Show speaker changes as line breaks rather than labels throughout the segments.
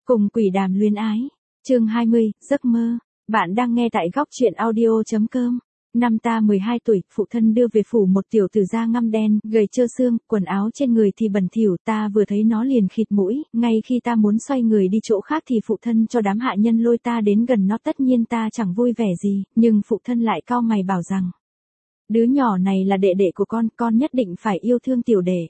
Cùng quỷ đàm luyến ái. Chương 20, giấc mơ. Bạn đang nghe tại góc truyện audio.com. Năm ta 12 tuổi, phụ thân đưa về phủ một tiểu tử da ngăm đen, gầy trơ xương, quần áo trên người thì bẩn thỉu, ta vừa thấy nó liền khịt mũi, ngay khi ta muốn xoay người đi chỗ khác thì phụ thân cho đám hạ nhân lôi ta đến gần nó, tất nhiên ta chẳng vui vẻ gì, nhưng phụ thân lại cau mày bảo rằng: đứa nhỏ này là đệ đệ của con nhất định phải yêu thương tiểu đệ.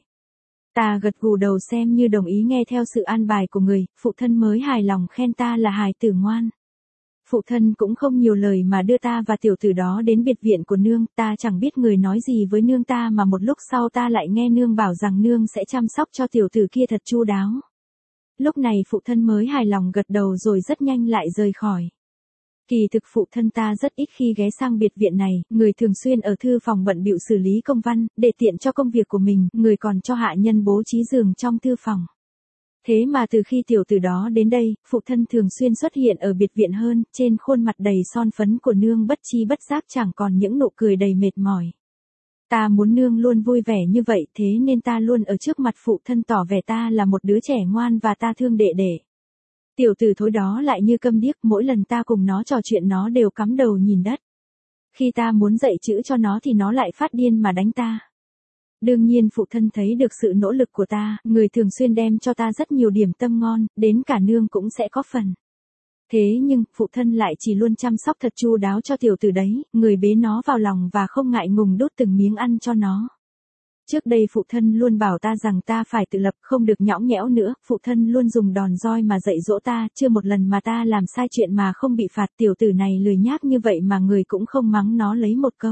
Ta gật gù đầu xem như đồng ý nghe theo sự an bài của người, phụ thân mới hài lòng khen ta là hài tử ngoan. Phụ thân cũng không nhiều lời mà đưa ta và tiểu tử đó đến biệt viện của nương, ta chẳng biết người nói gì với nương ta mà một lúc sau ta lại nghe nương bảo rằng nương sẽ chăm sóc cho tiểu tử kia thật chu đáo. Lúc này phụ thân mới hài lòng gật đầu rồi rất nhanh lại rời khỏi. Kỳ thực phụ thân ta rất ít khi ghé sang biệt viện này, người thường xuyên ở thư phòng bận bịu xử lý công văn, để tiện cho công việc của mình, người còn cho hạ nhân bố trí giường trong thư phòng. Thế mà từ khi tiểu tử đó đến đây, phụ thân thường xuyên xuất hiện ở biệt viện hơn, trên khuôn mặt đầy son phấn của nương bất chi bất giác chẳng còn những nụ cười đầy mệt mỏi. Ta muốn nương luôn vui vẻ như vậy, thế nên ta luôn ở trước mặt phụ thân tỏ vẻ ta là một đứa trẻ ngoan và ta thương đệ đệ. Tiểu tử thối đó lại như câm điếc, mỗi lần ta cùng nó trò chuyện nó đều cắm đầu nhìn đất. Khi ta muốn dạy chữ cho nó thì nó lại phát điên mà đánh ta. Đương nhiên phụ thân thấy được sự nỗ lực của ta, người thường xuyên đem cho ta rất nhiều điểm tâm ngon, đến cả nương cũng sẽ có phần. Thế nhưng, phụ thân lại chỉ luôn chăm sóc thật chu đáo cho tiểu tử đấy, người bế nó vào lòng và không ngại ngùng đút từng miếng ăn cho nó. Trước đây phụ thân luôn bảo ta rằng ta phải tự lập, không được nhõng nhẽo nữa, phụ thân luôn dùng đòn roi mà dạy dỗ ta, chưa một lần mà ta làm sai chuyện mà không bị phạt. Tiểu tử này lười nhác như vậy mà người cũng không mắng nó lấy một câu.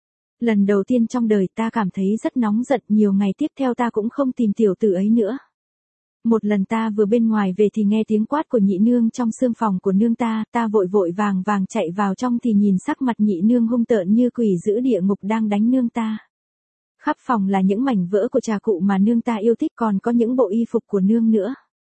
Lần đầu tiên trong đời ta cảm thấy rất nóng giận, nhiều ngày tiếp theo ta cũng không tìm tiểu tử ấy nữa. Một lần ta vừa bên ngoài về thì nghe tiếng quát của nhị nương trong xương phòng của nương ta vội vội vàng vàng chạy vào trong thì nhìn sắc mặt nhị nương hung tợn như quỷ dữ địa ngục đang đánh nương ta. Khắp phòng là những mảnh vỡ của trà cụ mà nương ta yêu thích, còn có những bộ y phục của nương nữa.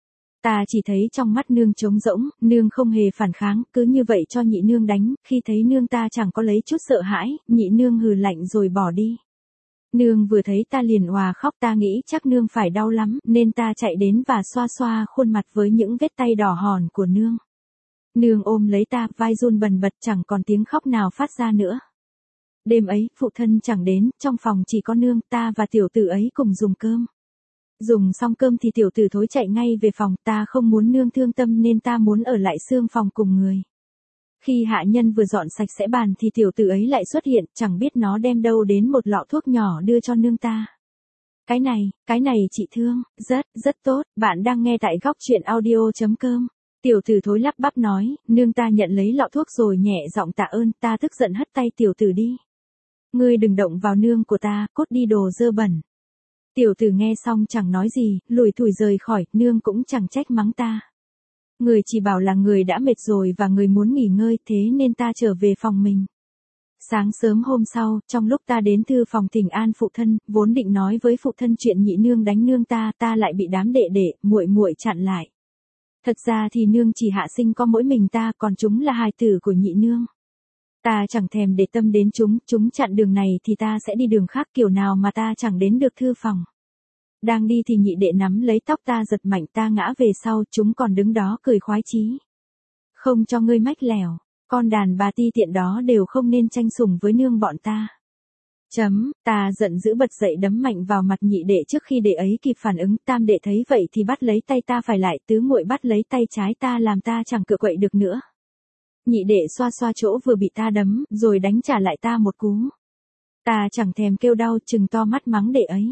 Ta chỉ thấy trong mắt nương trống rỗng, nương không hề phản kháng, cứ như vậy cho nhị nương đánh, khi thấy nương ta chẳng có lấy chút sợ hãi, nhị nương hừ lạnh rồi bỏ đi. Nương vừa thấy ta liền òa khóc, ta nghĩ chắc nương phải đau lắm, nên ta chạy đến và xoa xoa khuôn mặt với những vết tay đỏ hòn của nương. Nương ôm lấy ta, vai run bần bật, chẳng còn tiếng khóc nào phát ra nữa. Đêm ấy, phụ thân chẳng đến, trong phòng chỉ có nương, ta và tiểu tử ấy cùng dùng cơm. Dùng xong cơm thì tiểu tử thối chạy ngay về phòng, ta không muốn nương thương tâm nên ta muốn ở lại xương phòng cùng người. Khi hạ nhân vừa dọn sạch sẽ bàn thì tiểu tử ấy lại xuất hiện, chẳng biết nó đem đâu đến một lọ thuốc nhỏ đưa cho nương ta. Cái này chị thương, rất tốt, bạn đang nghe tại góc truyện audio.com. Tiểu tử thối lắp bắp nói, nương ta nhận lấy lọ thuốc rồi nhẹ giọng tạ ơn, ta tức giận hất tay tiểu tử đi. Ngươi đừng động vào nương của ta, cốt đi đồ dơ bẩn. Tiểu tử nghe xong chẳng nói gì, lủi thủi rời khỏi, nương cũng chẳng trách mắng ta. Người chỉ bảo là người đã mệt rồi và người muốn nghỉ ngơi, thế nên ta trở về phòng mình. Sáng sớm hôm sau, trong lúc ta đến thư phòng thỉnh an phụ thân, vốn định nói với phụ thân chuyện nhị nương đánh nương ta lại bị đám đệ đệ, muội muội chặn lại. Thật ra thì nương chỉ hạ sinh có mỗi mình ta, còn chúng là hài tử của nhị nương. Ta chẳng thèm để tâm đến chúng chặn đường này thì ta sẽ đi đường khác, kiểu nào mà ta chẳng đến được thư phòng. Đang đi thì nhị đệ nắm lấy tóc ta giật mạnh, ta ngã về sau, chúng còn đứng đó cười khoái chí. Không cho ngươi mách lẻo, con đàn bà ti tiện đó đều không nên tranh sủng với nương bọn ta. Ta giận dữ bật dậy đấm mạnh vào mặt nhị đệ trước khi đệ ấy kịp phản ứng. Tam đệ thấy vậy thì bắt lấy tay ta phải lại, tứ muội bắt lấy tay trái ta làm ta chẳng cựa quậy được nữa. Nhị đệ xoa xoa chỗ vừa bị ta đấm, rồi đánh trả lại ta một cú. Ta chẳng thèm kêu đau, trừng to mắt mắng đệ ấy.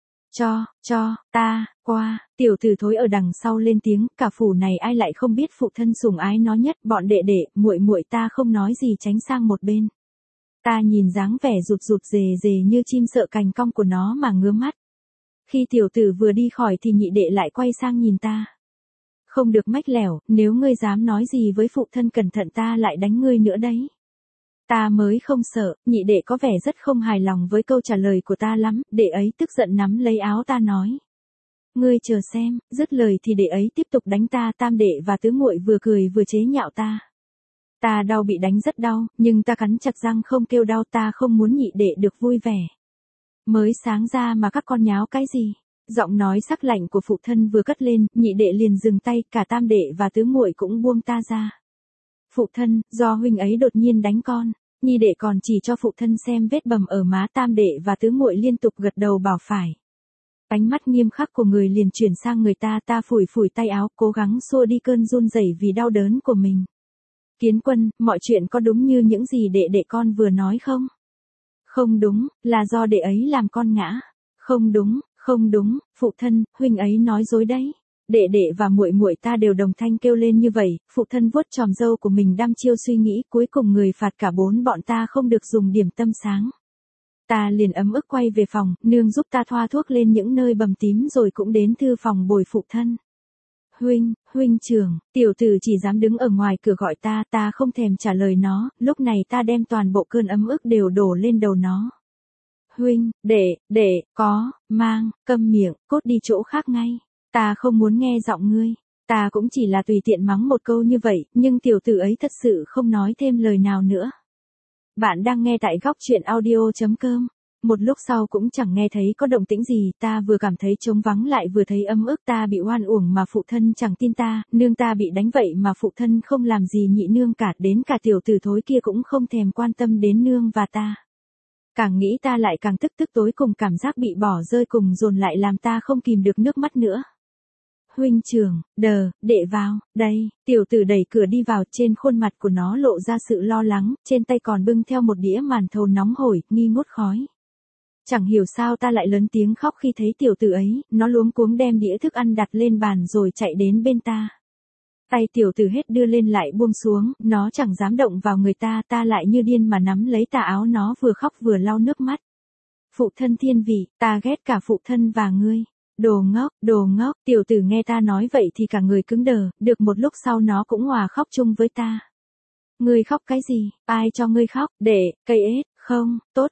Ta, qua, tiểu tử thối ở đằng sau lên tiếng, cả phủ này ai lại không biết phụ thân sủng ái nó nhất, bọn đệ đệ, muội muội ta không nói gì tránh sang một bên. Ta nhìn dáng vẻ rụt rè như chim sợ cành cong của nó mà ngứa mắt. Khi tiểu tử vừa đi khỏi thì nhị đệ lại quay sang nhìn ta. Không được mách lẻo, nếu ngươi dám nói gì với phụ thân cẩn thận ta lại đánh ngươi nữa đấy. Ta mới không sợ, nhị đệ có vẻ rất không hài lòng với câu trả lời của ta lắm, đệ ấy tức giận nắm lấy áo ta nói. Ngươi chờ xem, dứt lời thì đệ ấy tiếp tục đánh ta, tam đệ và tứ muội vừa cười vừa chế nhạo ta. Ta đau, bị đánh rất đau, nhưng ta cắn chặt răng không kêu đau, ta không muốn nhị đệ được vui vẻ. Mới sáng ra mà các con nháo cái gì? Giọng nói sắc lạnh của phụ thân vừa cất lên, nhị đệ liền dừng tay, cả tam đệ và tứ muội cũng buông ta ra. Phụ thân, do huynh ấy đột nhiên đánh con. Nhị đệ còn chỉ cho phụ thân xem vết bầm ở má, tam đệ và tứ muội liên tục gật đầu bảo phải. Ánh mắt nghiêm khắc của người liền chuyển sang người ta, ta phủi phủi tay áo, cố gắng xua đi cơn run rẩy vì đau đớn của mình. Kiến Quân, mọi chuyện có đúng như những gì đệ con vừa nói không? Không đúng, là do đệ ấy làm con ngã. Không đúng, phụ thân, huynh ấy nói dối đấy. Đệ và muội muội ta đều đồng thanh kêu lên như vậy, phụ thân vuốt chòm râu của mình đăm chiêu suy nghĩ, cuối cùng người phạt cả bốn bọn ta không được dùng điểm tâm sáng. Ta liền ấm ức quay về phòng, nương giúp ta thoa thuốc lên những nơi bầm tím rồi cũng đến thư phòng bồi phụ thân. Huynh trưởng, tiểu tử chỉ dám đứng ở ngoài cửa gọi ta không thèm trả lời nó, lúc này ta đem toàn bộ cơn ấm ức đều đổ lên đầu nó. Huynh, đệ, câm miệng, cốt đi chỗ khác ngay. Ta không muốn nghe giọng ngươi. Ta cũng chỉ là tùy tiện mắng một câu như vậy, nhưng tiểu tử ấy thật sự không nói thêm lời nào nữa. Bạn đang nghe tại góc truyện audio.com. Một lúc sau cũng chẳng nghe thấy có động tĩnh gì, ta vừa cảm thấy trống vắng lại vừa thấy ấm ức, ta bị oan uổng mà phụ thân chẳng tin ta, nương ta bị đánh vậy mà phụ thân không làm gì nhị nương cả, đến cả tiểu tử thối kia cũng không thèm quan tâm đến nương và ta. Càng nghĩ ta lại càng tức tối cùng cảm giác bị bỏ rơi cùng dồn lại làm ta không kìm được nước mắt nữa. Huynh trưởng, đệ vào, đây, tiểu tử đẩy cửa đi vào, trên khuôn mặt của nó lộ ra sự lo lắng, trên tay còn bưng theo một đĩa màn thầu nóng hổi, nghi ngút khói. Chẳng hiểu sao ta lại lớn tiếng khóc khi thấy tiểu tử ấy, nó luống cuống đem đĩa thức ăn đặt lên bàn rồi chạy đến bên ta. Tay tiểu tử hết đưa lên lại buông xuống, nó chẳng dám động vào người ta, ta lại như điên mà nắm lấy tà áo nó vừa khóc vừa lau nước mắt. Phụ thân thiên vị, ta ghét cả phụ thân và ngươi. Đồ ngốc, tiểu tử nghe ta nói vậy thì cả người cứng đờ, được một lúc sau nó cũng hòa khóc chung với ta. Ngươi khóc cái gì, ai cho ngươi khóc, đệ, cây ếch, không, tốt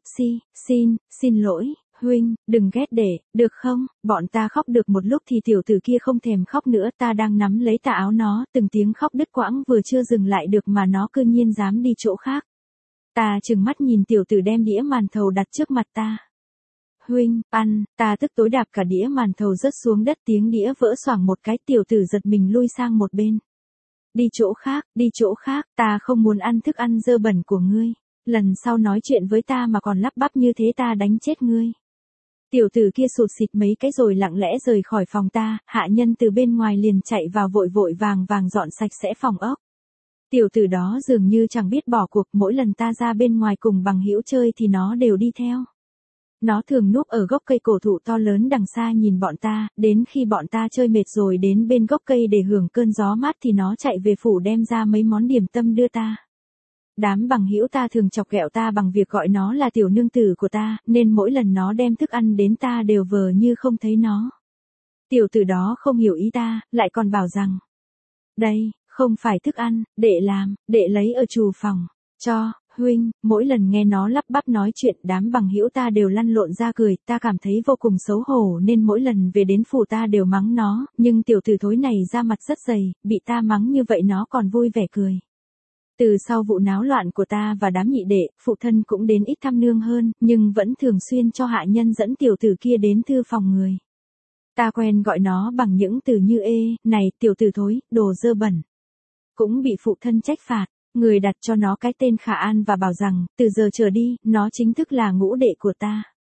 xin lỗi, huynh, đừng ghét đệ, được không, bọn ta khóc được một lúc thì tiểu tử kia không thèm khóc nữa, ta đang nắm lấy tà áo nó, từng tiếng khóc đứt quãng vừa chưa dừng lại được mà nó cư nhiên dám đi chỗ khác. Ta trừng mắt nhìn tiểu tử đem đĩa màn thầu đặt trước mặt ta. Huynh, ăn, ta tức tối đạp cả đĩa màn thầu rớt xuống đất, tiếng đĩa vỡ xoảng một cái, tiểu tử giật mình lui sang một bên. Đi chỗ khác, ta không muốn ăn thức ăn dơ bẩn của ngươi. Lần sau nói chuyện với ta mà còn lắp bắp như thế ta đánh chết ngươi. Tiểu tử kia sụt xịt mấy cái rồi lặng lẽ rời khỏi phòng ta, hạ nhân từ bên ngoài liền chạy vào vội vàng dọn sạch sẽ phòng ốc. Tiểu tử đó dường như chẳng biết bỏ cuộc, mỗi lần ta ra bên ngoài cùng bằng hữu chơi thì nó đều đi theo. Nó thường núp ở gốc cây cổ thụ to lớn đằng xa nhìn bọn ta, đến khi bọn ta chơi mệt rồi đến bên gốc cây để hưởng cơn gió mát thì nó chạy về phủ đem ra mấy món điểm tâm đưa ta. Đám bằng hữu ta thường chọc ghẹo ta bằng việc gọi nó là tiểu nương tử của ta, nên mỗi lần nó đem thức ăn đến ta đều vờ như không thấy nó. Tiểu tử đó không hiểu ý ta, lại còn bảo rằng, đây, không phải thức ăn, đệ làm, đệ lấy ở trù phòng, cho, huynh, mỗi lần nghe nó lắp bắp nói chuyện đám bằng hữu ta đều lăn lộn ra cười, ta cảm thấy vô cùng xấu hổ nên mỗi lần về đến phủ ta đều mắng nó, nhưng tiểu tử thối này ra mặt rất dày, bị ta mắng như vậy nó còn vui vẻ cười. Từ sau vụ náo loạn của ta và đám nhị đệ, phụ thân cũng đến ít thăm nương hơn, nhưng vẫn thường xuyên cho hạ nhân dẫn tiểu tử kia đến thư phòng người. Ta quen gọi nó bằng những từ như này, tiểu tử thối, đồ dơ bẩn. Cũng bị phụ thân trách phạt, người đặt cho nó cái tên Khả An và bảo rằng, từ giờ trở đi, nó chính thức là ngũ đệ của ta.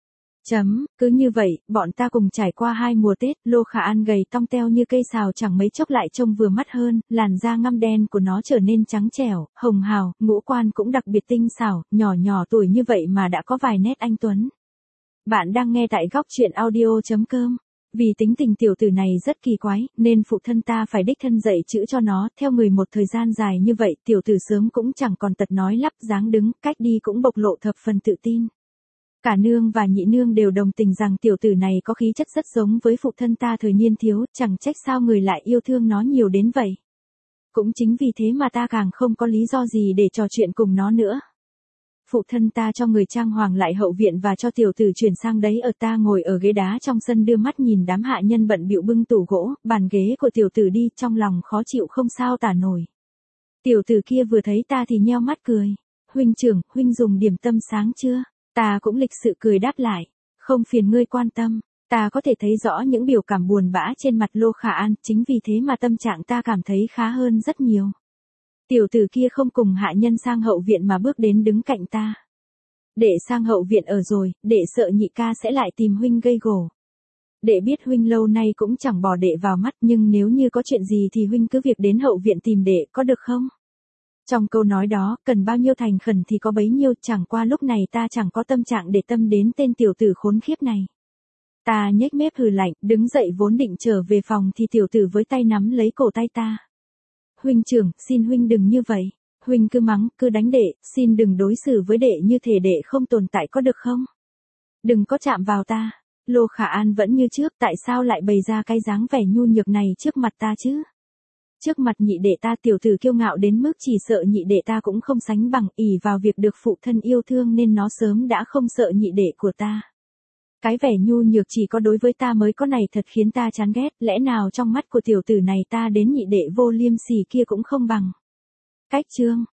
Cứ như vậy, bọn ta cùng trải qua 2 mùa Tết, Lô Khả An gầy tong teo như cây sào chẳng mấy chốc lại trông vừa mắt hơn, làn da ngăm đen của nó trở nên trắng trẻo, hồng hào, ngũ quan cũng đặc biệt tinh xảo, nhỏ tuổi như vậy mà đã có vài nét anh tuấn. Bạn đang nghe tại góc truyện audio.com. Vì tính tình tiểu tử này rất kỳ quái, nên phụ thân ta phải đích thân dạy chữ cho nó, theo người một thời gian dài như vậy, tiểu tử sớm cũng chẳng còn tật nói lắp, dáng đứng, cách đi cũng bộc lộ thập phần tự tin. Cả nương và nhị nương đều đồng tình rằng tiểu tử này có khí chất rất giống với phụ thân ta thời niên thiếu, chẳng trách sao người lại yêu thương nó nhiều đến vậy. Cũng chính vì thế mà ta càng không có lý do gì để trò chuyện cùng nó nữa. Phụ thân ta cho người trang hoàng lại hậu viện và cho tiểu tử chuyển sang đấy ở, ta ngồi ở ghế đá trong sân đưa mắt nhìn đám hạ nhân bận bịu bưng tủ gỗ, bàn ghế của tiểu tử đi, trong lòng khó chịu không sao tả nổi. Tiểu tử kia vừa thấy ta thì nheo mắt cười. Huynh trưởng, huynh dùng điểm tâm sáng chưa? Ta cũng lịch sự cười đáp lại. Không phiền ngươi quan tâm. Ta có thể thấy rõ những biểu cảm buồn bã trên mặt Lô Khả An, chính vì thế mà tâm trạng ta cảm thấy khá hơn rất nhiều. Tiểu tử kia không cùng hạ nhân sang hậu viện mà bước đến đứng cạnh ta. Đệ sang hậu viện ở rồi, đệ sợ nhị ca sẽ lại tìm huynh gây gổ. Đệ biết huynh lâu nay cũng chẳng bỏ đệ vào mắt, nhưng nếu như có chuyện gì thì huynh cứ việc đến hậu viện tìm đệ, có được không? Trong câu nói đó, cần bao nhiêu thành khẩn thì có bấy nhiêu, chẳng qua lúc này ta chẳng có tâm trạng để tâm đến tên tiểu tử khốn khiếp này. Ta nhếch mép hừ lạnh, đứng dậy vốn định trở về phòng thì tiểu tử với tay nắm lấy cổ tay ta. Huynh trưởng, xin huynh đừng như vậy. Huynh cứ mắng, cứ đánh đệ, xin đừng đối xử với đệ như thể đệ không tồn tại có được không? Đừng có chạm vào ta. Lô Khả An vẫn như trước, tại sao lại bày ra cái dáng vẻ nhu nhược này trước mặt ta chứ? Trước mặt nhị đệ ta tiểu tử kiêu ngạo đến mức chỉ sợ nhị đệ ta cũng không sánh bằng, ỷ vào việc được phụ thân yêu thương nên nó sớm đã không sợ nhị đệ của ta. Cái vẻ nhu nhược chỉ có đối với ta mới có này thật khiến ta chán ghét, lẽ nào trong mắt của tiểu tử này ta đến nhị đệ vô liêm sỉ kia cũng không bằng. Cách chương